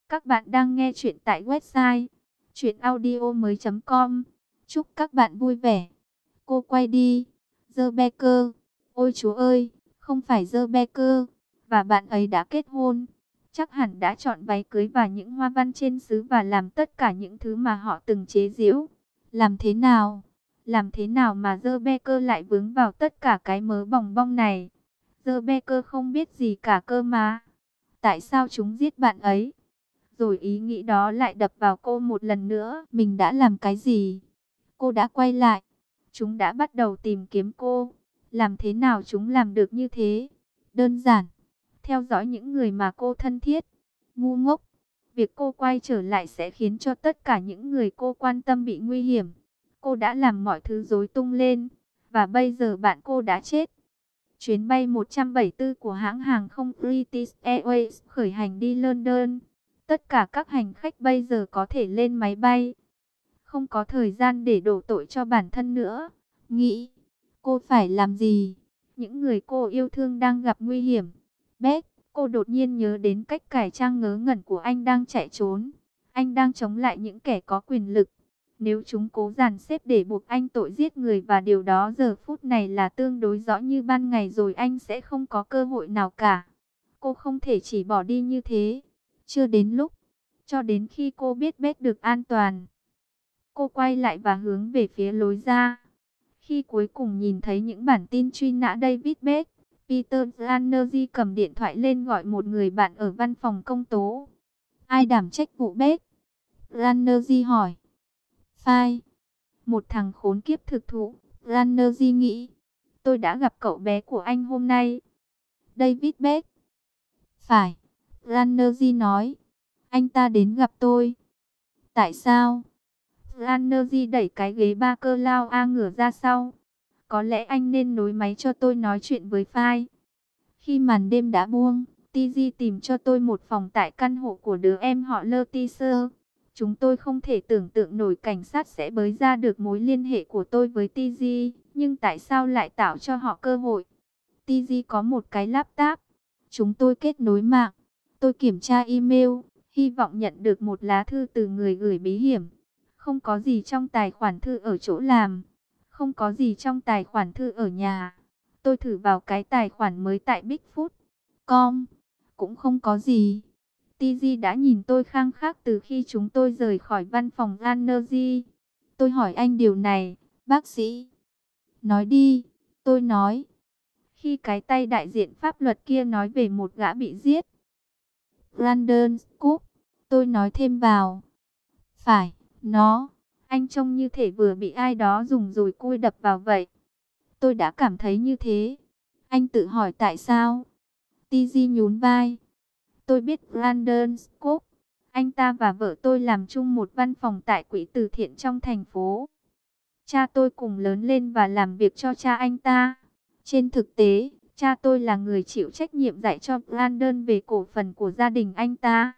Các bạn đang nghe chuyện tại website chuyenaudio.com. Chúc các bạn vui vẻ. Cô quay đi. Rebecca. Ôi chúa ơi, không phải Rebecca. Và bạn ấy đã kết hôn. Chắc hẳn đã chọn váy cưới và những hoa văn trên sứ và làm tất cả những thứ mà họ từng chế giễu. Làm thế nào? Làm thế nào mà Rebecca lại vướng vào tất cả cái mớ bòng bong này? Rebecca không biết gì cả cơ mà. Tại sao chúng giết bạn ấy? Rồi ý nghĩ đó lại đập vào cô một lần nữa. Mình đã làm cái gì? Cô đã quay lại. Chúng đã bắt đầu tìm kiếm cô. Làm thế nào chúng làm được như thế? Đơn giản. Theo dõi những người mà cô thân thiết. Ngu ngốc. Việc cô quay trở lại sẽ khiến cho tất cả những người cô quan tâm bị nguy hiểm. Cô đã làm mọi thứ rối tung lên. Và bây giờ bạn cô đã chết. Chuyến bay 174 của hãng hàng không British Airways khởi hành đi London. Tất cả các hành khách bây giờ có thể lên máy bay. Không có thời gian để đổ tội cho bản thân nữa. Nghĩ, cô phải làm gì? Những người cô yêu thương đang gặp nguy hiểm. Beth, cô đột nhiên nhớ đến cách cải trang ngớ ngẩn của anh đang chạy trốn. Anh đang chống lại những kẻ có quyền lực. Nếu chúng cố dàn xếp để buộc anh tội giết người và điều đó giờ phút này là tương đối rõ như ban ngày rồi anh sẽ không có cơ hội nào cả. Cô không thể chỉ bỏ đi như thế. Chưa đến lúc. Cho đến khi cô biết Beth được an toàn. Cô quay lại và hướng về phía lối ra. Khi cuối cùng nhìn thấy những bản tin truy nã David Beth, Peter Zanergy cầm điện thoại lên gọi một người bạn ở văn phòng công tố. Ai đảm trách vụ Beth? Zanergy hỏi. Phai. Một thằng khốn kiếp thực thụ, Zanergy nghĩ. Tôi đã gặp cậu bé của anh hôm nay. David Beth. Phải. Zanergy nói. Anh ta đến gặp tôi. Tại sao? Zanergy đẩy cái ghế ba cơ lao ngửa ra sau. Có lẽ anh nên nối máy cho tôi nói chuyện với Phai. Khi màn đêm đã buông, TG tìm cho tôi một phòng tại căn hộ của đứa em họ Leticia. Chúng tôi không thể tưởng tượng nổi cảnh sát sẽ bới ra được mối liên hệ của tôi với TG. Nhưng tại sao lại tạo cho họ cơ hội? TG có một cái laptop. Chúng tôi kết nối mạng. Tôi kiểm tra email, hy vọng nhận được một lá thư từ người gửi bí hiểm. Không có gì trong tài khoản thư ở chỗ làm. Không có gì trong tài khoản thư ở nhà. Tôi thử vào cái tài khoản mới tại Bigfoot.com. Cũng không có gì. TG đã nhìn tôi khăng khắc từ khi chúng tôi rời khỏi văn phòng Zanergy. Tôi hỏi anh điều này, bác sĩ. Nói đi, tôi nói. Khi cái tay đại diện pháp luật kia nói về một gã bị giết. Brandon Cook, tôi nói thêm vào. Phải, nó. Anh trông như thể vừa bị ai đó dùng dùi cui đập vào vậy. Tôi đã cảm thấy như thế. Anh tự hỏi tại sao? TG nhún vai. Tôi biết Brandon Cook. Anh ta và vợ tôi làm chung một văn phòng tại quỹ từ thiện trong thành phố. Cha tôi cùng lớn lên và làm việc cho cha anh ta. Trên thực tế, cha tôi là người chịu trách nhiệm dạy cho Brandon về cổ phần của gia đình anh ta.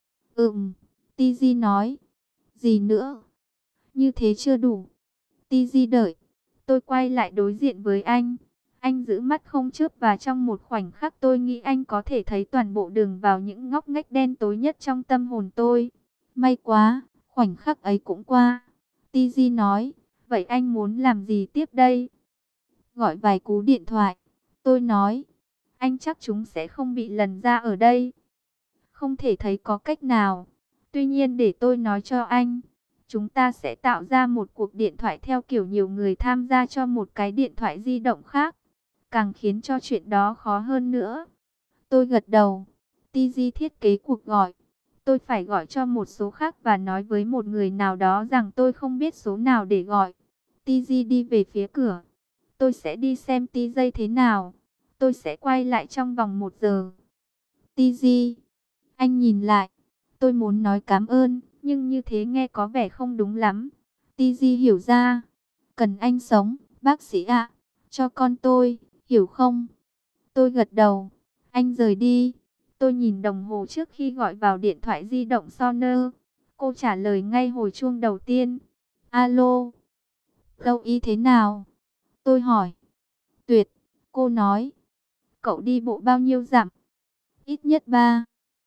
TG nói. Gì nữa? Như thế chưa đủ. TG đợi. Tôi quay lại đối diện với anh. Anh giữ mắt không chớp và trong một khoảnh khắc tôi nghĩ anh có thể thấy toàn bộ đường vào những ngóc ngách đen tối nhất trong tâm hồn tôi. May quá, khoảnh khắc ấy cũng qua. TG nói, vậy anh muốn làm gì tiếp đây? Gọi vài cú điện thoại. Tôi nói, anh chắc chúng sẽ không bị lần ra ở đây. Không thể thấy có cách nào. Tuy nhiên để tôi nói cho anh. Chúng ta sẽ tạo ra một cuộc điện thoại theo kiểu nhiều người tham gia cho một cái điện thoại di động khác. Càng khiến cho chuyện đó khó hơn nữa. Tôi gật đầu. TG thiết kế cuộc gọi. Tôi phải gọi cho một số khác và nói với một người nào đó rằng tôi không biết số nào để gọi. TG đi về phía cửa. Tôi sẽ đi xem TJ thế nào. Tôi sẽ quay lại trong vòng 1 giờ. TG. Anh nhìn lại. Tôi muốn nói cảm ơn, nhưng như thế nghe có vẻ không đúng lắm. TG hiểu ra. Cần anh sống, bác sĩ ạ. Cho con tôi, hiểu không? Tôi gật đầu. Anh rời đi. Tôi nhìn đồng hồ trước khi gọi vào điện thoại di động Soner. Cô trả lời ngay hồi chuông đầu tiên. Alo. Đâu y thế nào? Tôi hỏi. Tuyệt. Cô nói. Cậu đi bộ bao nhiêu dặm? Ít nhất 3.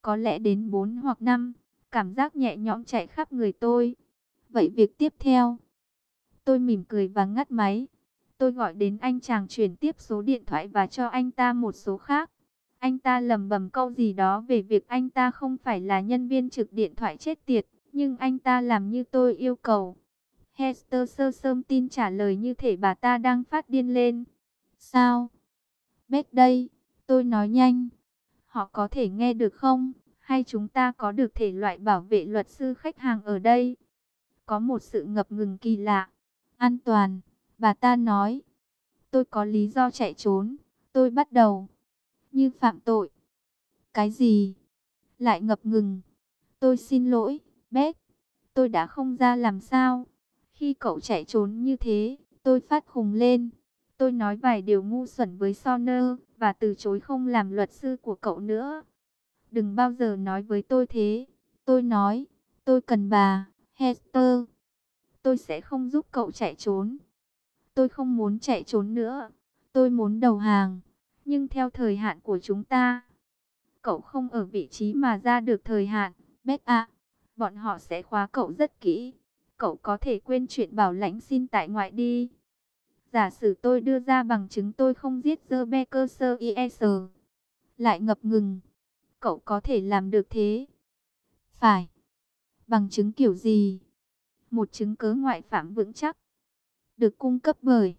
có lẽ đến 4 hoặc 5. Cảm giác nhẹ nhõm chạy khắp người tôi. Vậy việc tiếp theo? Tôi mỉm cười và ngắt máy. Tôi gọi đến anh chàng chuyển tiếp số điện thoại và cho anh ta một số khác. Anh ta lẩm bẩm câu gì đó về việc anh ta không phải là nhân viên trực điện thoại chết tiệt, nhưng anh ta làm như tôi yêu cầu. Hester sơ sơm tin trả lời như thể bà ta đang phát điên lên. Sao? Beth đây, tôi nói nhanh. Họ có thể nghe được không? Hay chúng ta có được thể loại bảo vệ luật sư khách hàng ở đây? Có một sự ngập ngừng kỳ lạ. An toàn, bà ta nói. Tôi có lý do chạy trốn. Tôi bắt đầu. Như phạm tội. Cái gì? Lại ngập ngừng. Tôi xin lỗi, Beth. Tôi đã không ra làm sao. Khi cậu chạy trốn như thế, tôi phát khùng lên. Tôi nói vài điều ngu xuẩn với Sonner và từ chối không làm luật sư của cậu nữa. Đừng bao giờ nói với tôi thế. Tôi nói, tôi cần bà, Hester. Tôi sẽ không giúp cậu chạy trốn. Tôi không muốn chạy trốn nữa. Tôi muốn đầu hàng. Nhưng theo thời hạn của chúng ta. Cậu không ở vị trí mà ra được thời hạn, Beth ạ. Bọn họ sẽ khóa cậu rất kỹ. Cậu có thể quên chuyện bảo lãnh xin tại ngoại đi. Giả sử tôi đưa ra bằng chứng tôi không giết Rebecca Sears. Lại ngập ngừng. Cậu có thể làm được thế. Phải. Bằng chứng kiểu gì? Một chứng cớ ngoại phạm vững chắc. Được cung cấp bởi.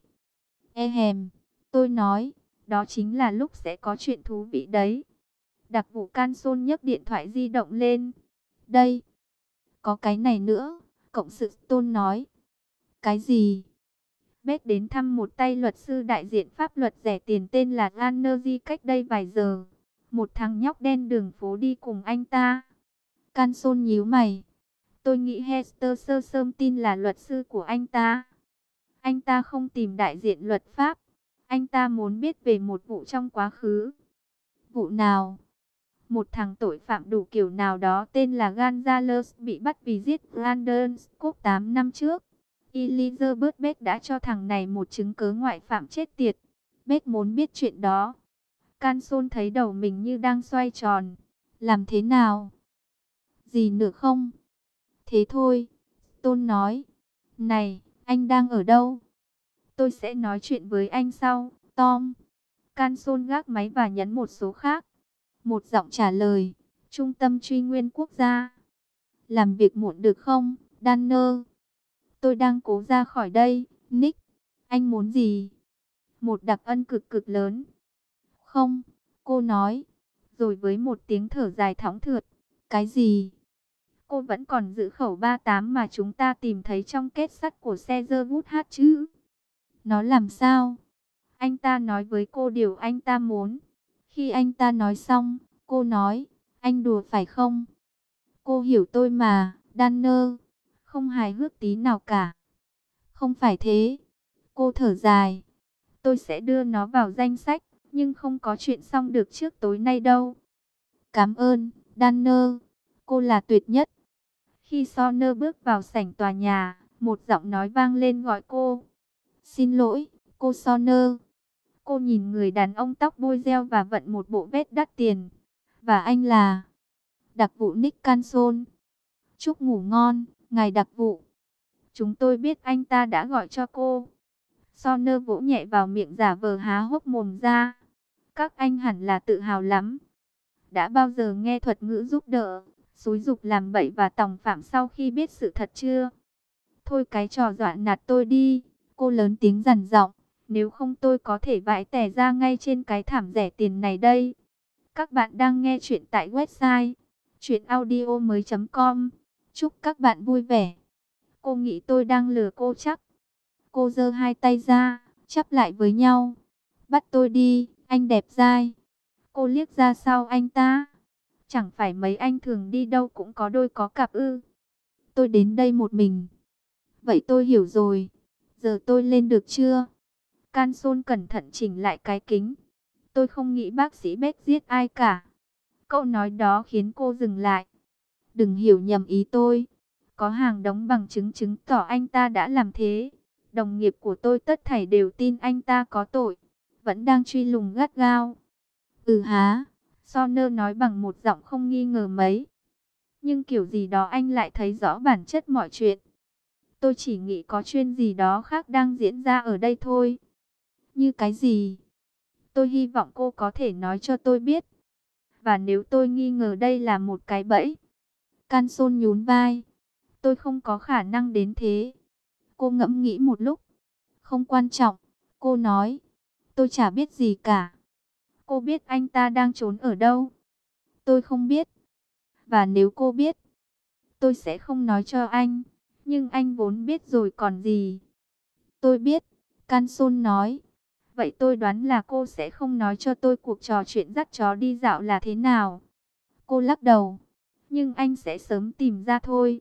Tôi nói. Đó chính là lúc sẽ có chuyện thú vị đấy. Đặc vụ Canson nhấc điện thoại di động lên. Đây. Có cái này nữa. Cộng sự Stone nói. Cái gì? Beth đến thăm một tay luật sư đại diện pháp luật rẻ tiền tên là Gannergy cách đây vài giờ. Một thằng nhóc đen đường phố đi cùng anh ta. Canson nhíu mày. Tôi nghĩ Hester sơ sơm tin là luật sư của anh ta. Anh ta không tìm đại diện luật pháp. Anh ta muốn biết về một vụ trong quá khứ. Vụ nào? Một thằng tội phạm đủ kiểu nào đó tên là Gonzales bị bắt vì giết Brandon Scott 8 năm trước. Elizabeth Beth đã cho thằng này một chứng cớ ngoại phạm chết tiệt. Beth muốn biết chuyện đó. Canson thấy đầu mình như đang xoay tròn. Làm thế nào? Gì nữa không? Thế thôi. Stone nói. Này, anh đang ở đâu? Tôi sẽ nói chuyện với anh sau, Tom. Canson gác máy và nhấn một số khác. Một giọng trả lời. Trung tâm truy nguyên quốc gia. Làm việc muộn được không, Danner? Tôi đang cố ra khỏi đây, Nick. Anh muốn gì? Một đặc ân cực cực lớn. Không, cô nói. Rồi với một tiếng thở dài thõng thượt. Cái gì? Cô vẫn còn giữ khẩu 38 mà chúng ta tìm thấy trong kết sắt của xe Sherwood H chứ? Nó làm sao? Anh ta nói với cô điều anh ta muốn. Khi anh ta nói xong, cô nói, anh đùa phải không? Cô hiểu tôi mà, Danner. Không hài hước tí nào cả. Không phải thế. Cô thở dài. Tôi sẽ đưa nó vào danh sách, nhưng không có chuyện xong được trước tối nay đâu. Cảm ơn, Danner. Cô là tuyệt nhất. Khi Sonner bước vào sảnh tòa nhà, một giọng nói vang lên gọi cô. Xin lỗi, cô Sonner. Cô nhìn người đàn ông tóc bôi gel và vận một bộ vest đắt tiền. Và anh là đặc vụ Nick Canson. Chúc ngủ ngon, ngài đặc vụ. Chúng tôi biết anh ta đã gọi cho cô. Sonner vỗ nhẹ vào miệng giả vờ há hốc mồm ra. Các anh hẳn là tự hào lắm. Đã bao giờ nghe thuật ngữ giúp đỡ, xúi giục làm bậy và tòng phạm sau khi biết sự thật chưa? Thôi cái trò dọa nạt tôi đi. Cô lớn tiếng dằn giọng. Nếu không tôi có thể vãi tè ra ngay trên cái thảm rẻ tiền này đây. Các bạn đang nghe chuyện tại website chuyenaudio.com. Chúc các bạn vui vẻ. Cô nghĩ tôi đang lừa cô chắc. Cô giơ hai tay ra, chắp lại với nhau. Bắt tôi đi, anh đẹp dai. Cô liếc ra sau anh ta. Chẳng phải mấy anh thường đi đâu cũng có đôi có cặp ư? Tôi đến đây một mình. Vậy tôi hiểu rồi. Giờ tôi lên được chưa? Canson cẩn thận chỉnh lại cái kính. Tôi không nghĩ bác sĩ Beck giết ai cả. Câu nói đó khiến cô dừng lại. Đừng hiểu nhầm ý tôi. Có hàng đống bằng chứng chứng tỏ anh ta đã làm thế. Đồng nghiệp của tôi tất thảy đều tin anh ta có tội. Vẫn đang truy lùng gắt gao. Ừ há. Sonner nói bằng một giọng không nghi ngờ mấy. Nhưng kiểu gì đó anh lại thấy rõ bản chất mọi chuyện. Tôi chỉ nghĩ có chuyện gì đó khác đang diễn ra ở đây thôi. Như cái gì? Tôi hy vọng cô có thể nói cho tôi biết. Và nếu tôi nghi ngờ đây là một cái bẫy. Canson nhún vai. Tôi không có khả năng đến thế. Cô ngẫm nghĩ một lúc. Không quan trọng. Cô nói. Tôi chả biết gì cả. Cô biết anh ta đang trốn ở đâu? Tôi không biết. Và nếu cô biết, tôi sẽ không nói cho anh. Nhưng anh vốn biết rồi còn gì. Tôi biết. Canson nói. Vậy tôi đoán là cô sẽ không nói cho tôi cuộc trò chuyện dắt chó đi dạo là thế nào. Cô lắc đầu. Nhưng anh sẽ sớm tìm ra thôi.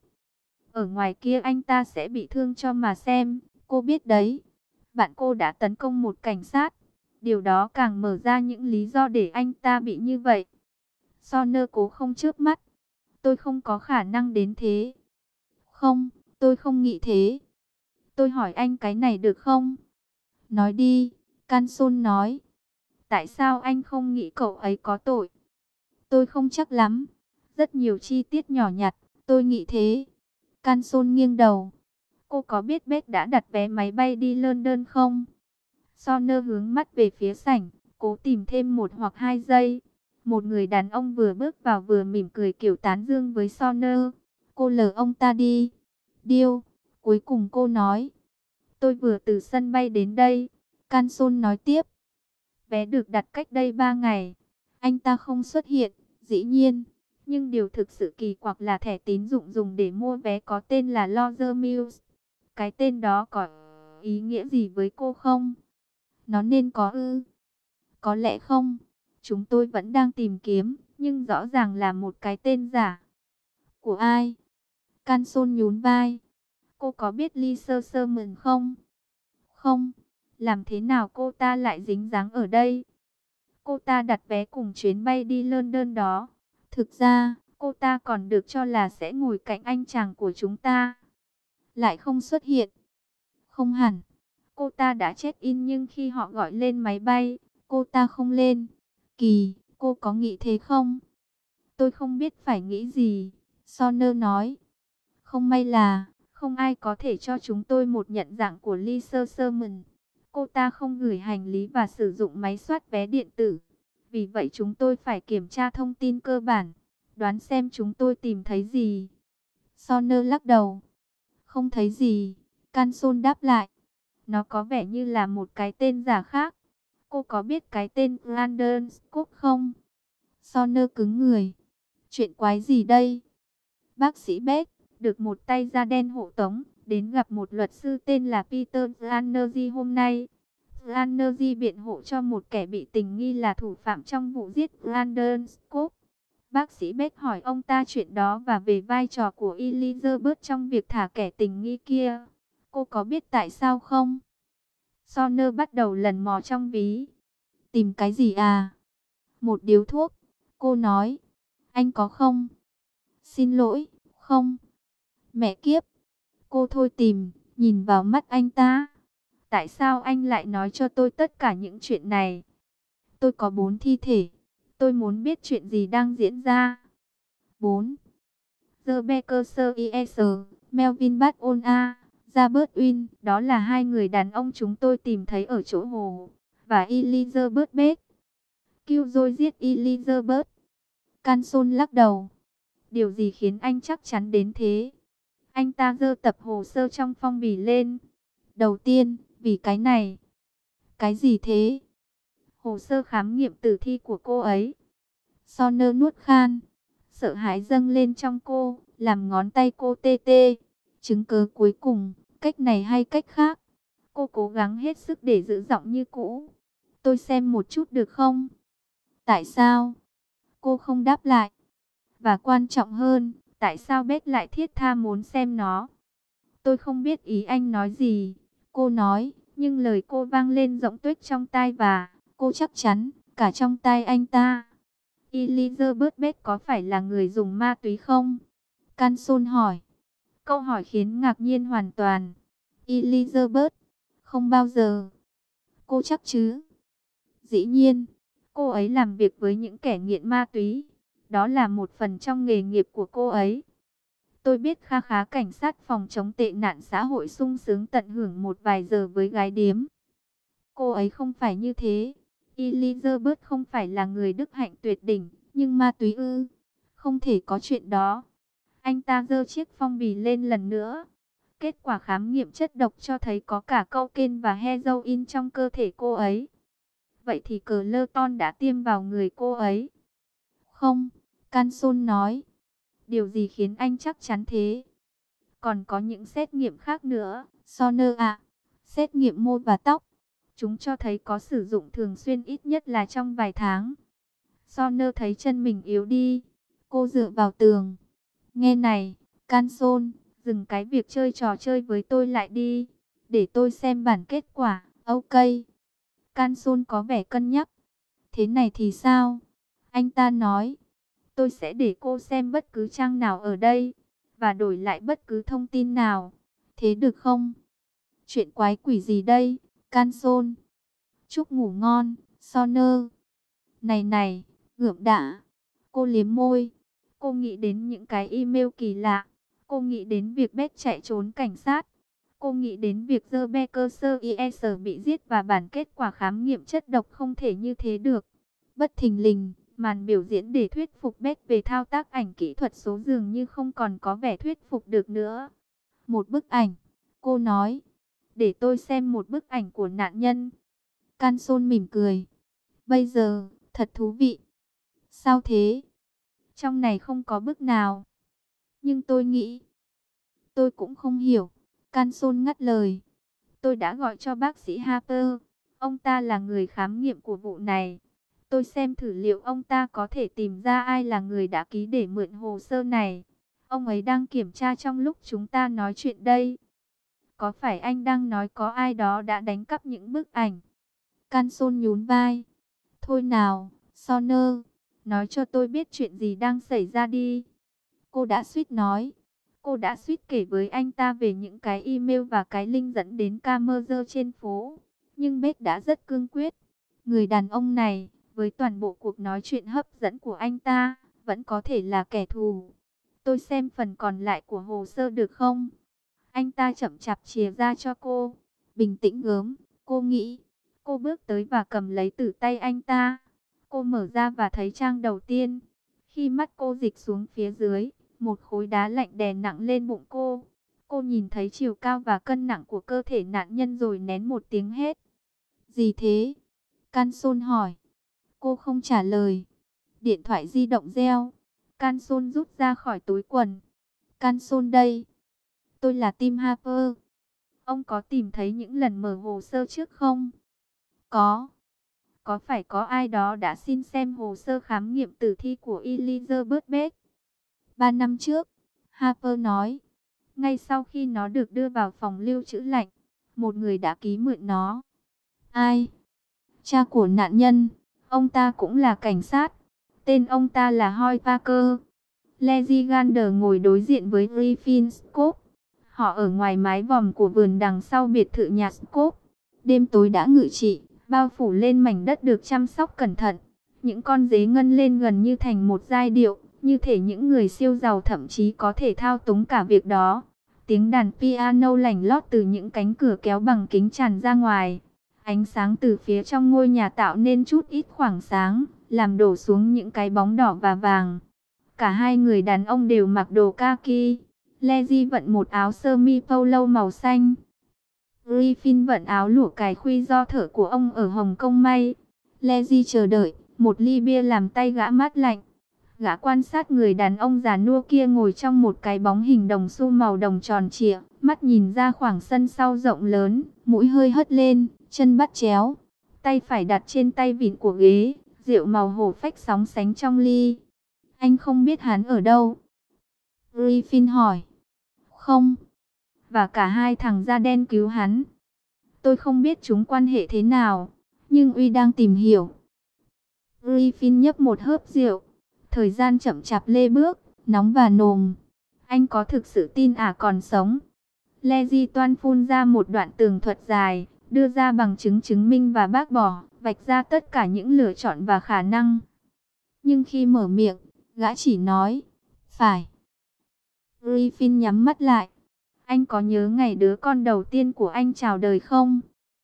Ở ngoài kia anh ta sẽ bị thương cho mà xem. Cô biết đấy. Bạn cô đã tấn công một cảnh sát. Điều đó càng mở ra những lý do để anh ta bị như vậy. Sonner cố không chớp mắt. Tôi không có khả năng đến thế. Không, tôi không nghĩ thế. Tôi hỏi anh cái này được không? Nói đi, Canson nói. Tại sao anh không nghĩ cậu ấy có tội? Tôi không chắc lắm. Rất nhiều chi tiết nhỏ nhặt, tôi nghĩ thế. Canson nghiêng đầu. Cô có biết Beck đã đặt vé máy bay đi London không? Sonner hướng mắt về phía sảnh, cố tìm thêm 1 hoặc 2 giây. Một người đàn ông vừa bước vào vừa mỉm cười kiểu tán dương với Sonner. Cô lờ ông ta đi. Điêu, cuối cùng cô nói. Tôi vừa từ sân bay đến đây. Canson nói tiếp. Vé được đặt cách đây 3 ngày. Anh ta không xuất hiện, dĩ nhiên. Nhưng điều thực sự kỳ quặc là thẻ tín dụng dùng để mua vé có tên là Roger Mills. Cái tên đó có ý nghĩa gì với cô không? Nó nên có ư? Có lẽ không. Chúng tôi vẫn đang tìm kiếm, nhưng rõ ràng là một cái tên giả. Của ai? Canson nhún vai. Cô có biết Lisa Sherman không? Không. Làm thế nào cô ta lại dính dáng ở đây? Cô ta đặt vé cùng chuyến bay đi London đó. Thực ra, cô ta còn được cho là sẽ ngồi cạnh anh chàng của chúng ta. Lại không xuất hiện. Không hẳn. Cô ta đã check-in nhưng khi họ gọi lên máy bay, cô ta không lên. Kỳ, cô có nghĩ thế không? Tôi không biết phải nghĩ gì. Sonner nói. Không may là, không ai có thể cho chúng tôi một nhận dạng của Lisa Sherman. Cô ta không gửi hành lý và sử dụng máy soát vé điện tử. Vì vậy chúng tôi phải kiểm tra thông tin cơ bản. Đoán xem chúng tôi tìm thấy gì. Sonner lắc đầu. Không thấy gì. Canson đáp lại. Nó có vẻ như là một cái tên giả khác. Cô có biết cái tên Brandon Scott không? Sonner cứng người. Chuyện quái gì đây? Bác sĩ Beck được một tay da đen hộ tống, đến gặp một luật sư tên là Peter Flanergy hôm nay. Flanergy biện hộ cho một kẻ bị tình nghi là thủ phạm trong vụ giết Brandon Scott. Bác sĩ Beck hỏi ông ta chuyện đó và về vai trò của Elizabeth trong việc thả kẻ tình nghi kia. Cô có biết tại sao không? Sonner bắt đầu lần mò trong ví. Tìm cái gì à? Một điếu thuốc. Cô nói. Anh có không? Xin lỗi, không. Mẹ kiếp. Cô thôi tìm, nhìn vào mắt anh ta. Tại sao anh lại nói cho tôi tất cả những chuyện này? Tôi có 4 thi thể. Tôi muốn biết chuyện gì đang diễn ra. 4. Rebecca Sears, Melvin Batson A. Robert Win, đó là 2 người đàn ông chúng tôi tìm thấy ở chỗ hồ. Và Elizabeth Beck. Killjoy giết Elizabeth. Canson lắc đầu. Điều gì khiến anh chắc chắn đến thế? Anh ta giơ tập hồ sơ trong phong bì lên. Đầu tiên, vì cái này. Cái gì thế? Hồ sơ khám nghiệm tử thi của cô ấy. Sonner nuốt khan. Sợ hãi dâng lên trong cô, làm ngón tay cô tê tê. Chứng cứ cuối cùng, cách này hay cách khác. Cô cố gắng hết sức để giữ giọng như cũ. Tôi xem một chút được không? Tại sao? Cô không đáp lại. Và quan trọng hơn, tại sao Beck lại thiết tha muốn xem nó? Tôi không biết ý anh nói gì. Cô nói, nhưng lời cô vang lên rỗng tuếch trong tai và cô chắc chắn, cả trong tai anh ta. Elizabeth Beck có phải là người dùng ma túy không? Canson hỏi. Câu hỏi khiến ngạc nhiên hoàn toàn. Elizabeth, không bao giờ. Cô chắc chứ? Dĩ nhiên, Cô ấy làm việc với những kẻ nghiện ma túy. Đó là một phần trong nghề nghiệp của cô ấy. Tôi biết kha khá cảnh sát phòng chống tệ nạn xã hội sung sướng tận hưởng một vài giờ với gái điếm. Cô ấy không phải như thế. Elizabeth không phải là người đức hạnh tuyệt đỉnh, nhưng ma túy ư? Không thể có chuyện đó. Anh ta giơ chiếc phong bì lên lần nữa. Kết quả khám nghiệm chất độc cho thấy có cả cocaine và heroin trong cơ thể cô ấy. Vậy thì Clerton đã tiêm vào người cô ấy? Không, Canson nói. Điều gì khiến anh chắc chắn thế? Còn có những xét nghiệm khác nữa, Sonner ạ. Xét nghiệm môi và tóc. Chúng cho thấy có sử dụng thường xuyên ít nhất là trong vài tháng. Sonner thấy chân mình yếu đi. Cô dựa vào tường. Nghe này, Canson, dừng cái việc chơi trò chơi với tôi lại đi. Để tôi xem bản kết quả, ok. Canson có vẻ cân nhắc. Thế này thì sao? Anh ta nói. Tôi sẽ để cô xem bất cứ trang nào ở đây. Và đổi lại bất cứ thông tin nào. Thế được không? Chuyện quái quỷ gì đây, Canson? Chúc ngủ ngon, Sonner. Này này, gượm đã. Cô liếm môi. Cô nghĩ đến những cái email kỳ lạ. Cô nghĩ đến việc Beth chạy trốn cảnh sát. Cô nghĩ đến việc Rebecca Sears bị giết và bản kết quả khám nghiệm chất độc không thể như thế được. Bất thình lình, màn biểu diễn để thuyết phục Beth về thao tác ảnh kỹ thuật số dường như không còn có vẻ thuyết phục được nữa. Một bức ảnh, cô nói. Để tôi xem một bức ảnh của nạn nhân. Canson mỉm cười. Bây giờ, thật thú vị. Sao thế? Trong này không có bức nào. Nhưng tôi nghĩ, tôi cũng không hiểu. Canson ngắt lời. Tôi đã gọi cho bác sĩ Harper. Ông ta là người khám nghiệm của vụ này. Tôi xem thử liệu ông ta có thể tìm ra ai là người đã ký để mượn hồ sơ này. Ông ấy đang kiểm tra trong lúc chúng ta nói chuyện đây. Có phải anh đang nói có ai đó đã đánh cắp những bức ảnh? Canson nhún vai. Thôi nào, Sonner, nói cho tôi biết chuyện gì đang xảy ra đi. Cô đã suýt nói. Cô đã suýt kể với anh ta về những cái email và cái link dẫn đến camera trên phố. Nhưng Beth đã rất cương quyết. Người đàn ông này, với toàn bộ cuộc nói chuyện hấp dẫn của anh ta, vẫn có thể là kẻ thù. Tôi xem phần còn lại của hồ sơ được không? Anh ta chậm chạp chìa ra cho cô. Bình tĩnh gớm, cô nghĩ. Cô bước tới và cầm lấy từ tay anh ta. Cô mở ra và thấy trang đầu tiên. Khi mắt cô dịch xuống phía dưới, một khối đá lạnh đè nặng lên bụng cô. Cô nhìn thấy chiều cao và cân nặng của cơ thể nạn nhân rồi nén một tiếng hét. Gì thế? Canson hỏi. Cô không trả lời. Điện thoại di động reo. Canson rút ra khỏi túi quần. Canson đây. Tôi là Tim Harper. Ông có tìm thấy những lần mở hồ sơ trước không? Có. Có phải có ai đó đã xin xem hồ sơ khám nghiệm tử thi của Elizabeth Beth? 3 năm trước, Harper nói. Ngay sau khi nó được đưa vào phòng lưu trữ lạnh, một người đã ký mượn nó. Ai? Cha của nạn nhân. Ông ta cũng là cảnh sát. Tên ông ta là Hoy Parker. Lizzie Gander ngồi đối diện với Griffin Scott. Họ ở ngoài mái vòm của vườn đằng sau biệt thự nhà Scott. Đêm tối đã ngự trị, bao phủ lên mảnh đất được chăm sóc cẩn thận. Những con dế ngân lên gần như thành một giai điệu, như thể những người siêu giàu thậm chí có thể thao túng cả việc đó. Tiếng đàn piano lành lót từ những cánh cửa kéo bằng kính tràn ra ngoài. Ánh sáng từ phía trong ngôi nhà tạo nên chút ít khoảng sáng, làm đổ xuống những cái bóng đỏ và vàng. Cả hai người đàn ông đều mặc đồ kaki. Lizzie vận một áo sơ mi polo màu xanh. Griffin vận áo lụa cài khuy do thợ của ông ở Hồng Kông may. Lizzie chờ đợi, một ly bia làm tay gã mát lạnh. Gã quan sát người đàn ông già nua kia ngồi trong một cái bóng hình đồng xu màu đồng tròn trịa, mắt nhìn ra khoảng sân sau rộng lớn, mũi hơi hất lên, chân bắt chéo, tay phải đặt trên tay vịn của ghế, rượu màu hổ phách sóng sánh trong ly. Anh không biết hắn ở đâu? Griffin hỏi. Không. Và cả hai thằng da đen cứu hắn. Tôi không biết chúng quan hệ thế nào, nhưng Uy đang tìm hiểu. Griffin nhấp một hớp rượu. Thời gian chậm chạp lê bước, nóng và nồm. Anh có thực sự tin còn sống? Lizzie toan phun ra một đoạn tường thuật dài, đưa ra bằng chứng chứng minh và bác bỏ. vạch ra tất cả những lựa chọn và khả năng. Nhưng khi mở miệng, gã chỉ nói, phải. Griffin nhắm mắt lại. Anh có nhớ ngày đứa con đầu tiên của anh chào đời không?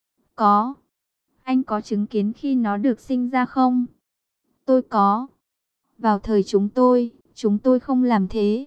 Có. Anh có chứng kiến khi nó được sinh ra không? Tôi có. Vào thời chúng tôi không làm thế.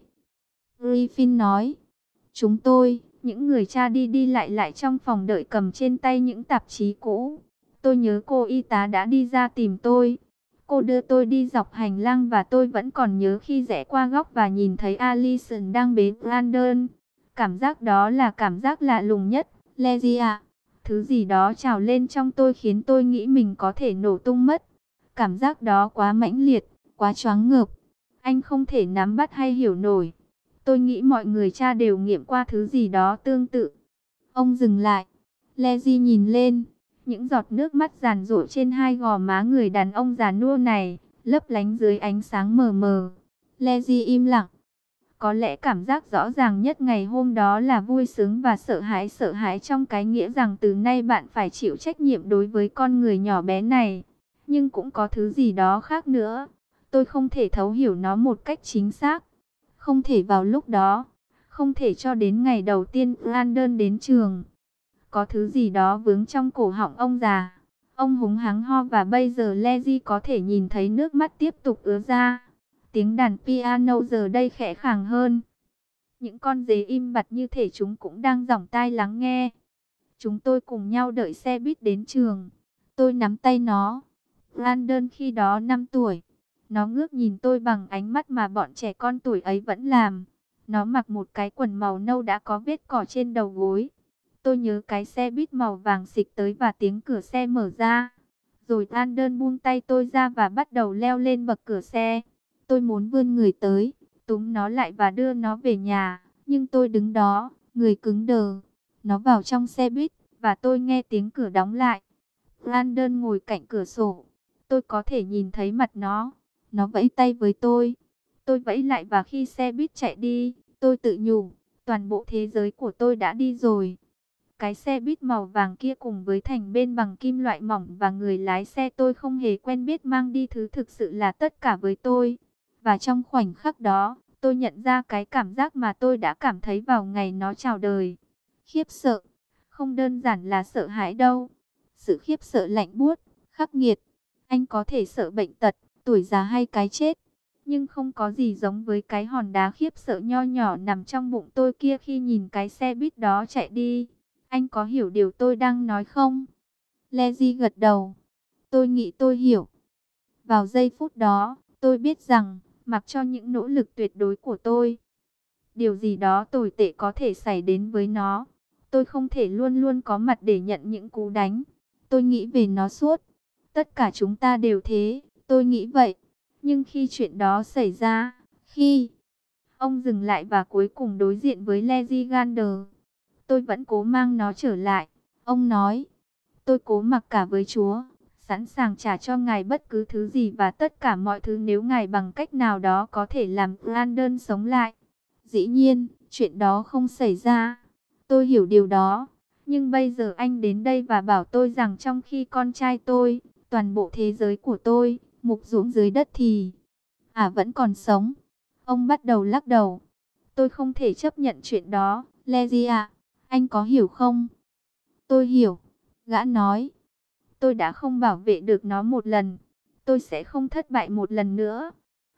Griffin nói. Chúng tôi, những người cha đi đi lại lại trong phòng đợi cầm trên tay những tạp chí cũ. Tôi nhớ cô y tá đã đi ra tìm tôi. Cô đưa tôi đi dọc hành lang và tôi vẫn còn nhớ khi rẽ qua góc và nhìn thấy Alison đang bế Brandon. Cảm giác đó là cảm giác lạ lùng nhất, Lizzie ạ. Thứ gì đó trào lên trong tôi khiến tôi nghĩ mình có thể nổ tung mất. Cảm giác đó quá mãnh liệt, quá choáng ngợp. Anh không thể nắm bắt hay hiểu nổi. Tôi nghĩ mọi người cha đều nghiệm qua thứ gì đó tương tự. Ông dừng lại. Lizzie nhìn lên. Những giọt nước mắt giàn giụa trên hai gò má người đàn ông già nua này, lấp lánh dưới ánh sáng mờ mờ. Lizzie im lặng. Có lẽ cảm giác rõ ràng nhất ngày hôm đó là vui sướng và sợ hãi trong cái nghĩa rằng từ nay bạn phải chịu trách nhiệm đối với con người nhỏ bé này. Nhưng cũng có thứ gì đó khác nữa. Tôi không thể thấu hiểu nó một cách chính xác. Không thể vào lúc đó. Không thể cho đến ngày đầu tiên Brandon đến trường. Có thứ gì đó vướng trong cổ họng ông già. Ông húng hắng ho và bây giờ Lizzie có thể nhìn thấy nước mắt tiếp tục ứa ra. Tiếng đàn piano giờ đây khẽ khàng hơn. Những con dế im bặt như thể chúng cũng đang dõng tai lắng nghe. Chúng tôi cùng nhau đợi xe buýt đến trường. Tôi nắm tay nó. Brandon khi đó 5 tuổi. Nó ngước nhìn tôi bằng ánh mắt mà bọn trẻ con tuổi ấy vẫn làm. Nó mặc một cái quần màu nâu đã có vết cỏ trên đầu gối. Tôi nhớ cái xe buýt màu vàng xịch tới và tiếng cửa xe mở ra. Rồi Brandon buông tay tôi ra và bắt đầu leo lên bậc cửa xe. Tôi muốn vươn người tới, túm nó lại và đưa nó về nhà. Nhưng tôi đứng đó, người cứng đờ. Nó vào trong xe buýt và tôi nghe tiếng cửa đóng lại. Brandon ngồi cạnh cửa sổ. Tôi có thể nhìn thấy mặt nó. Nó vẫy tay với tôi. Tôi vẫy lại và khi xe buýt chạy đi, tôi tự nhủ, toàn bộ thế giới của tôi đã đi rồi. Cái xe buýt màu vàng kia cùng với thành bên bằng kim loại mỏng và người lái xe tôi không hề quen biết mang đi thứ thực sự là tất cả với tôi. Và trong khoảnh khắc đó, tôi nhận ra cái cảm giác mà tôi đã cảm thấy vào ngày nó chào đời. Khiếp sợ, không đơn giản là sợ hãi đâu. Sự khiếp sợ lạnh buốt, khắc nghiệt. Anh có thể sợ bệnh tật, tuổi già hay cái chết. Nhưng không có gì giống với cái hòn đá khiếp sợ nho nhỏ nằm trong bụng tôi kia khi nhìn cái xe buýt đó chạy đi. Anh có hiểu điều tôi đang nói không? Lizzie gật đầu. Tôi nghĩ tôi hiểu. Vào giây phút đó, tôi biết rằng, mặc cho những nỗ lực tuyệt đối của tôi, điều gì đó tồi tệ có thể xảy đến với nó. Tôi không thể luôn luôn có mặt để nhận những cú đánh. Tôi nghĩ về nó suốt. Tất cả chúng ta đều thế, tôi nghĩ vậy. Nhưng khi chuyện đó xảy ra, khi ông dừng lại và cuối cùng đối diện với Lizzie Gander, tôi vẫn cố mang nó trở lại. Ông nói, tôi cố mặc cả với Chúa, sẵn sàng trả cho Ngài bất cứ thứ gì và tất cả mọi thứ nếu Ngài bằng cách nào đó có thể làm Brandon sống lại. Dĩ nhiên, chuyện đó không xảy ra. Tôi hiểu điều đó. Nhưng bây giờ anh đến đây và bảo tôi rằng trong khi con trai tôi, toàn bộ thế giới của tôi, mục ruỗng dưới đất thì vẫn còn sống. Ông bắt đầu lắc đầu. Tôi không thể chấp nhận chuyện đó, Lizzie ạ. Anh có hiểu không? Tôi hiểu. Gã nói. Tôi đã không bảo vệ được nó một lần. Tôi sẽ không thất bại một lần nữa.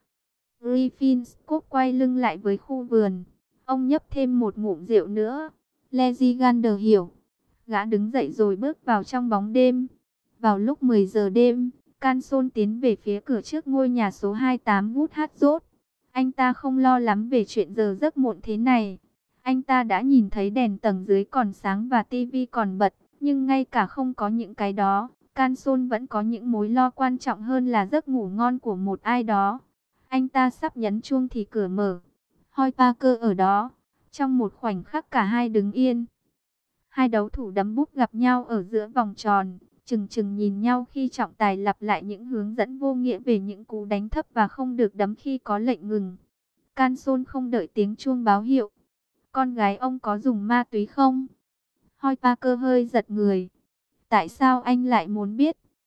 Griffin Scott quay lưng lại với khu vườn. Ông nhấp thêm một ngụm rượu nữa. Lizzie Gander hiểu. Gã đứng dậy rồi bước vào trong bóng đêm. Vào lúc 10 giờ đêm, Canson tiến về phía cửa trước ngôi nhà số 28 Woodhat. Anh ta không lo lắm về chuyện giờ giấc muộn thế này. Anh ta đã nhìn thấy đèn tầng dưới còn sáng và tivi còn bật. Nhưng ngay cả không có những cái đó, Canson vẫn có những mối lo quan trọng hơn là giấc ngủ ngon của một ai đó. Anh ta sắp nhấn chuông thì cửa mở. Hoy Parker ở đó. Trong một khoảnh khắc cả hai đứng yên. Hai đấu thủ đấm búp gặp nhau ở giữa vòng tròn, chừng chừng nhìn nhau khi trọng tài lặp lại những hướng dẫn vô nghĩa về những cú đánh thấp và không được đấm khi có lệnh ngừng. Canson không đợi tiếng chuông báo hiệu. Con gái ông có dùng ma túy không? Hoy Parker hơi giật người. Tại sao anh lại muốn biết?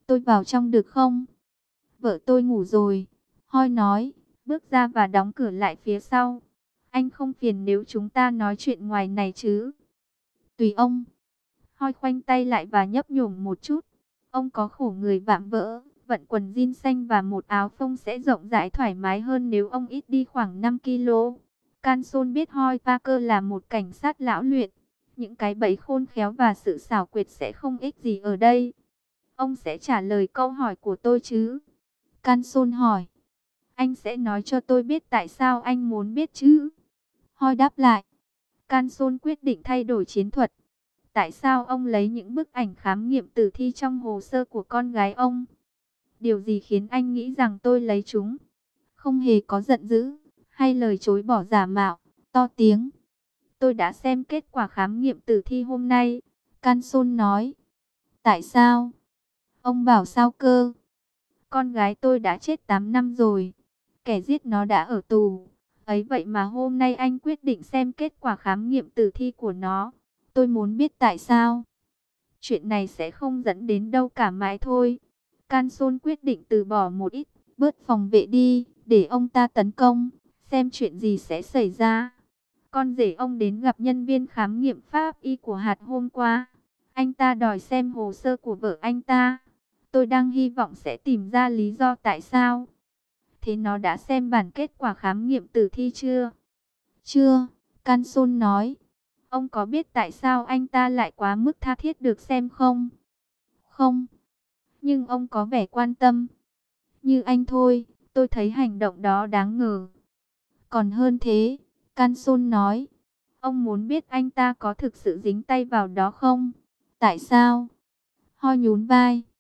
Tôi vào trong được không? Vợ tôi ngủ rồi. Hoi nói, bước ra và đóng cửa lại phía sau. Anh không phiền nếu chúng ta nói chuyện ngoài này chứ? Tùy ông. Hoi khoanh tay lại và nhấp nhổm một chút. Ông có khổ người vạm vỡ, vận quần jean xanh và một áo phông sẽ rộng rãi thoải mái hơn nếu ông ít đi khoảng 5 kg. Canson biết Hoi Parker là một cảnh sát lão luyện. Những cái bẫy khôn khéo và sự xảo quyệt sẽ không ích gì ở đây. Ông sẽ trả lời câu hỏi của tôi chứ? Canson hỏi. Anh sẽ nói cho tôi biết tại sao anh muốn biết chứ? Hoi đáp lại. Canson quyết định thay đổi chiến thuật. Tại sao ông lấy những bức ảnh khám nghiệm tử thi trong hồ sơ của con gái ông? Điều gì khiến anh nghĩ rằng tôi lấy chúng? Không hề có giận dữ, hay lời chối bỏ giả mạo, to tiếng. Tôi đã xem kết quả khám nghiệm tử thi hôm nay, Canson nói. Tại sao? Ông bảo sao cơ? Con gái tôi đã chết 8 năm rồi. Kẻ giết nó đã ở tù. Ấy vậy mà hôm nay anh quyết định xem kết quả khám nghiệm tử thi của nó. Tôi muốn biết tại sao. Chuyện này sẽ không dẫn đến đâu cả mãi thôi. Canson quyết định từ bỏ một ít, bớt phòng vệ đi, để ông ta tấn công, xem chuyện gì sẽ xảy ra. Con rể ông đến gặp nhân viên khám nghiệm pháp y của hạt hôm qua. Anh ta đòi xem hồ sơ của vợ anh ta. Tôi đang hy vọng sẽ tìm ra lý do tại sao. Thế nó đã xem bản kết quả khám nghiệm tử thi chưa? Chưa, Canson nói. Ông có biết tại sao anh ta lại quá mức tha thiết được xem không? Không, nhưng ông có vẻ quan tâm. Như anh thôi, tôi thấy hành động đó đáng ngờ. Còn hơn thế, Canson nói. Ông muốn biết anh ta có thực sự dính tay vào đó không? Tại sao? Ho nhún vai.